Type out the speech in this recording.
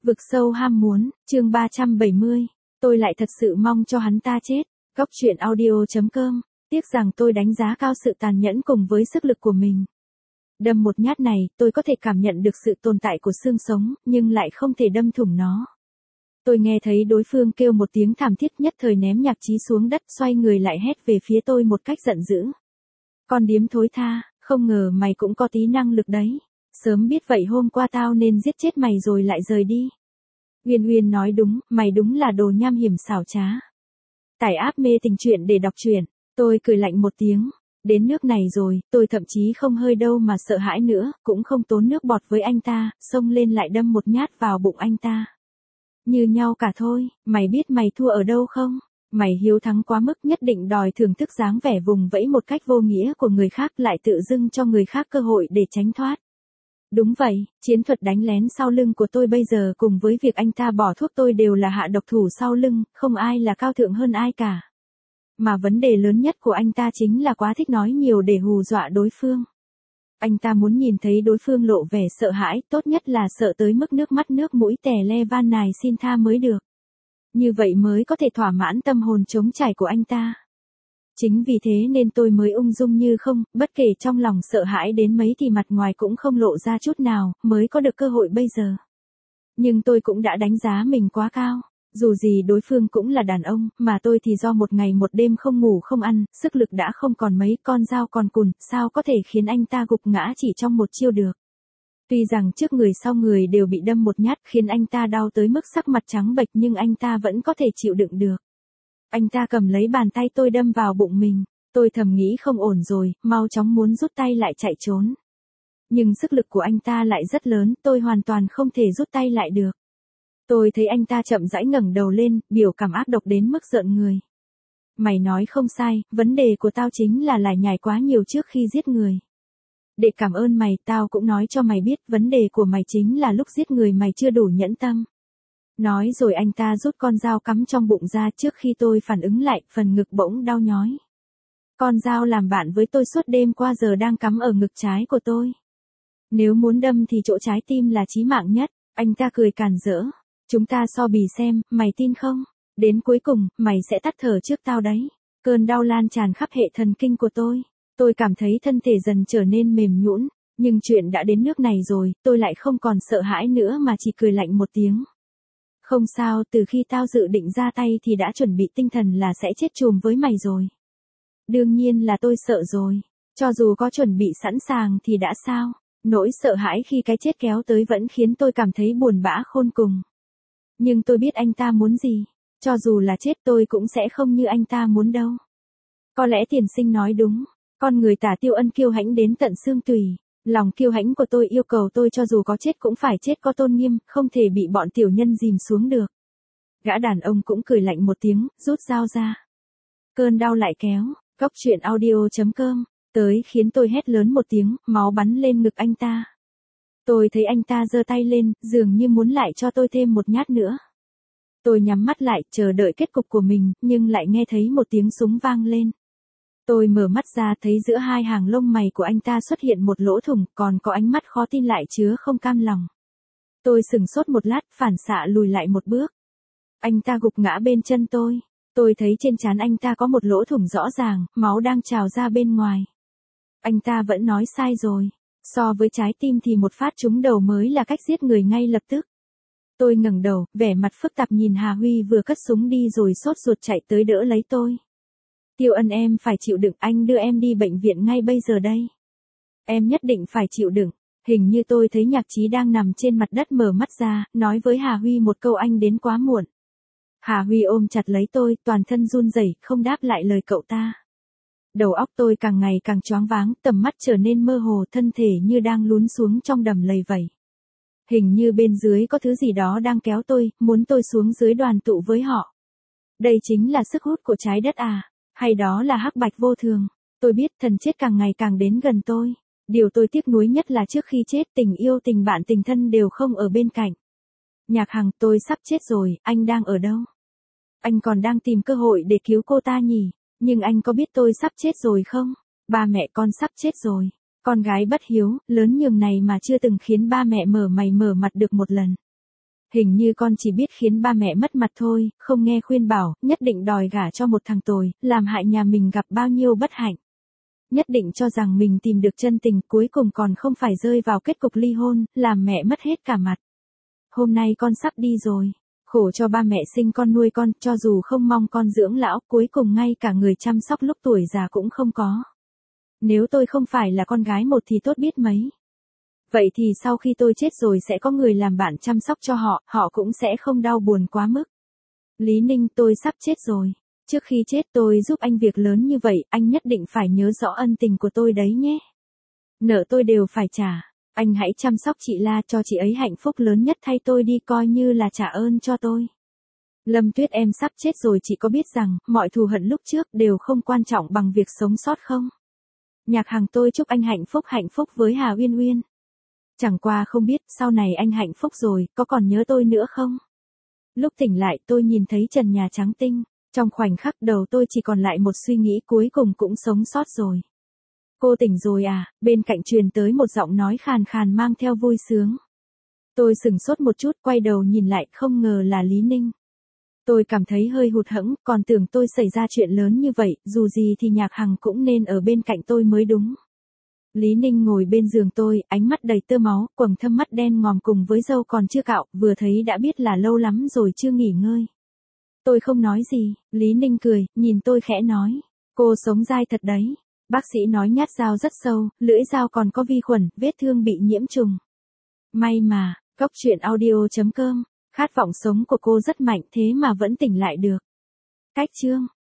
Vực sâu ham muốn, chương 370. Tôi lại thật sự mong cho hắn ta chết. Góc truyện audio.com. Tiếc rằng tôi đánh giá cao sự tàn nhẫn cùng với sức lực của mình. Đâm một nhát này, tôi có thể cảm nhận được sự tồn tại của xương sống, nhưng lại không thể đâm thủng nó. Tôi nghe thấy đối phương kêu một tiếng thảm thiết, nhất thời ném nhạc trí xuống đất, xoay người lại hét về phía tôi một cách giận dữ. Con điếm thối tha, không ngờ mày cũng có tí năng lực đấy. Sớm biết vậy hôm qua tao nên giết chết mày rồi lại rời đi. Uyên Uyên nói đúng, mày đúng là đồ nham hiểm xảo trá. Tải app mê tình truyện để đọc truyện. Tôi cười lạnh một tiếng. Đến nước này rồi, tôi thậm chí không hơi đâu mà sợ hãi nữa, cũng không tốn nước bọt với anh ta, xông lên lại đâm một nhát vào bụng anh ta. Như nhau cả thôi, mày biết mày thua ở đâu không? Mày hiếu thắng quá mức, nhất định đòi thưởng thức dáng vẻ vùng vẫy một cách vô nghĩa của người khác, lại tự dưng cho người khác cơ hội để tránh thoát. Đúng vậy, chiến thuật đánh lén sau lưng của tôi bây giờ cùng với việc anh ta bỏ thuốc tôi đều là hạ độc thủ sau lưng, không ai là cao thượng hơn ai cả. Mà vấn đề lớn nhất của anh ta chính là quá thích nói nhiều để hù dọa đối phương. Anh ta muốn nhìn thấy đối phương lộ vẻ sợ hãi, tốt nhất là sợ tới mức nước mắt nước mũi tè le van nài xin tha mới được. Như vậy mới có thể thỏa mãn tâm hồn trống trải của anh ta. Chính vì thế nên tôi mới ung dung như không, bất kể trong lòng sợ hãi đến mấy thì mặt ngoài cũng không lộ ra chút nào, mới có được cơ hội bây giờ. Nhưng tôi cũng đã đánh giá mình quá cao. Dù gì đối phương cũng là đàn ông, mà tôi thì do một ngày một đêm không ngủ không ăn, sức lực đã không còn mấy, con dao còn cùn, sao có thể khiến anh ta gục ngã chỉ trong một chiêu được. Tuy rằng trước người sau người đều bị đâm một nhát khiến anh ta đau tới mức sắc mặt trắng bệch, nhưng anh ta vẫn có thể chịu đựng được. Anh ta cầm lấy bàn tay tôi đâm vào bụng mình, tôi thầm nghĩ không ổn rồi, mau chóng muốn rút tay lại chạy trốn. Nhưng sức lực của anh ta lại rất lớn, tôi hoàn toàn không thể rút tay lại được. Tôi thấy anh ta chậm rãi ngẩng đầu lên, biểu cảm ác độc đến mức rợn người. Mày nói không sai, vấn đề của tao chính là lải nhải quá nhiều trước khi giết người. Để cảm ơn mày, tao cũng nói cho mày biết, vấn đề của mày chính là lúc giết người mày chưa đủ nhẫn tâm. Nói rồi anh ta rút con dao cắm trong bụng ra, trước khi tôi phản ứng lại, phần ngực bỗng đau nhói. Con dao làm bạn với tôi suốt đêm qua giờ đang cắm ở ngực trái của tôi. Nếu muốn đâm thì chỗ trái tim là chí mạng nhất. Anh ta cười càn rỡ. Chúng ta so bì xem, mày tin không? Đến cuối cùng, mày sẽ tắt thở trước tao đấy. Cơn đau lan tràn khắp hệ thần kinh của tôi. Tôi cảm thấy thân thể dần trở nên mềm nhũn. Nhưng chuyện đã đến nước này rồi, tôi lại không còn sợ hãi nữa mà chỉ cười lạnh một tiếng. Không sao, từ khi tao dự định ra tay thì đã chuẩn bị tinh thần là sẽ chết chùm với mày rồi. Đương nhiên là tôi sợ rồi. Cho dù có chuẩn bị sẵn sàng thì đã sao? Nỗi sợ hãi khi cái chết kéo tới vẫn khiến tôi cảm thấy buồn bã khôn cùng. Nhưng tôi biết anh ta muốn gì. Cho dù là chết tôi cũng sẽ không như anh ta muốn đâu. Có lẽ tiền sinh nói đúng. Con người Tả Tiêu Ân kiêu hãnh đến tận xương tủy. Lòng kiêu hãnh của tôi yêu cầu tôi cho dù có chết cũng phải chết có tôn nghiêm, không thể bị bọn tiểu nhân dìm xuống được. Gã đàn ông cũng cười lạnh một tiếng, rút dao ra. Cơn đau lại kéo. Góc truyện audio.com. Tới khiến tôi hét lớn một tiếng, máu bắn lên ngực anh ta. Tôi thấy anh ta giơ tay lên, dường như muốn lại cho tôi thêm một nhát nữa. Tôi nhắm mắt lại, chờ đợi kết cục của mình, nhưng lại nghe thấy một tiếng súng vang lên. Tôi mở mắt ra thấy giữa hai hàng lông mày của anh ta xuất hiện một lỗ thủng, còn có ánh mắt khó tin lại chứa không cam lòng. Tôi sững sốt một lát, phản xạ lùi lại một bước. Anh ta gục ngã bên chân tôi. Tôi thấy trên trán anh ta có một lỗ thủng rõ ràng, máu đang trào ra bên ngoài. Anh ta vẫn nói sai rồi. So với trái tim thì một phát trúng đầu mới là cách giết người ngay lập tức. Tôi ngẩng đầu, vẻ mặt phức tạp nhìn Hà Huy vừa cất súng đi rồi sốt ruột chạy tới đỡ lấy tôi. Tiêu Ân, em phải chịu đựng, anh đưa em đi bệnh viện ngay bây giờ đây. Em nhất định phải chịu đựng. Hình như tôi thấy Nhạc Trí đang nằm trên mặt đất mở mắt ra, nói với Hà Huy một câu anh đến quá muộn. Hà Huy ôm chặt lấy tôi, toàn thân run rẩy, không đáp lại lời cậu ta. Đầu óc tôi càng ngày càng choáng váng, tầm mắt trở nên mơ hồ, thân thể như đang lún xuống trong đầm lầy vậy. Hình như bên dưới có thứ gì đó đang kéo tôi, muốn tôi xuống dưới đoàn tụ với họ. Đây chính là sức hút của trái đất à? Hay đó là hắc bạch vô thường? Tôi biết thần chết càng ngày càng đến gần tôi. Điều tôi tiếc nuối nhất là trước khi chết tình yêu tình bạn tình thân đều không ở bên cạnh. Nhạc Hằng, tôi sắp chết rồi, anh đang ở đâu? Anh còn đang tìm cơ hội để cứu cô ta nhỉ? Nhưng anh có biết tôi sắp chết rồi không? Ba mẹ con sắp chết rồi. Con gái bất hiếu, lớn nhường này mà chưa từng khiến ba mẹ mở mày mở mặt được một lần. Hình như con chỉ biết khiến ba mẹ mất mặt thôi, không nghe khuyên bảo, nhất định đòi gả cho một thằng tồi, làm hại nhà mình gặp bao nhiêu bất hạnh. Nhất định cho rằng mình tìm được chân tình, cuối cùng còn không phải rơi vào kết cục ly hôn, làm mẹ mất hết cả mặt. Hôm nay con sắp đi rồi. Khổ cho ba mẹ sinh con nuôi con, cho dù không mong con dưỡng lão, cuối cùng ngay cả người chăm sóc lúc tuổi già cũng không có. Nếu tôi không phải là con gái một thì tốt biết mấy. Vậy thì sau khi tôi chết rồi sẽ có người làm bạn chăm sóc cho họ, họ cũng sẽ không đau buồn quá mức. Lý Ninh, tôi sắp chết rồi. Trước khi chết tôi giúp anh việc lớn như vậy, anh nhất định phải nhớ rõ ân tình của tôi đấy nhé. Nợ tôi đều phải trả. Anh hãy chăm sóc chị La, cho chị ấy hạnh phúc lớn nhất thay tôi đi, coi như là trả ơn cho tôi. Lâm Tuyết, em sắp chết rồi, chị có biết rằng mọi thù hận lúc trước đều không quan trọng bằng việc sống sót không? Nhạc Hằng, tôi chúc anh hạnh phúc với Hà Uyên Uyên. Chẳng qua không biết sau này anh hạnh phúc rồi, có còn nhớ tôi nữa không? Lúc tỉnh lại tôi nhìn thấy trần nhà trắng tinh, trong khoảnh khắc đầu tôi chỉ còn lại một suy nghĩ, cuối cùng cũng sống sót rồi. Cô tỉnh rồi à? Bên cạnh truyền tới một giọng nói khàn khàn mang theo vui sướng. Tôi sửng sốt một chút, quay đầu nhìn lại, không ngờ là Lý Ninh. Tôi cảm thấy hơi hụt hẫng, còn tưởng tôi xảy ra chuyện lớn như vậy, dù gì thì Nhạc Hằng cũng nên ở bên cạnh tôi mới đúng. Lý Ninh ngồi bên giường tôi, ánh mắt đầy tơ máu, quầng thâm mắt đen ngòm cùng với râu còn chưa cạo, vừa thấy đã biết là lâu lắm rồi chưa nghỉ ngơi. Tôi không nói gì, Lý Ninh cười, nhìn tôi khẽ nói. Cô sống dai thật đấy. Bác sĩ nói nhát dao rất sâu, lưỡi dao còn có vi khuẩn, vết thương bị nhiễm trùng. May mà, Cốc Truyện Audio.com, khát vọng sống của cô rất mạnh thế mà vẫn tỉnh lại được. Cách chương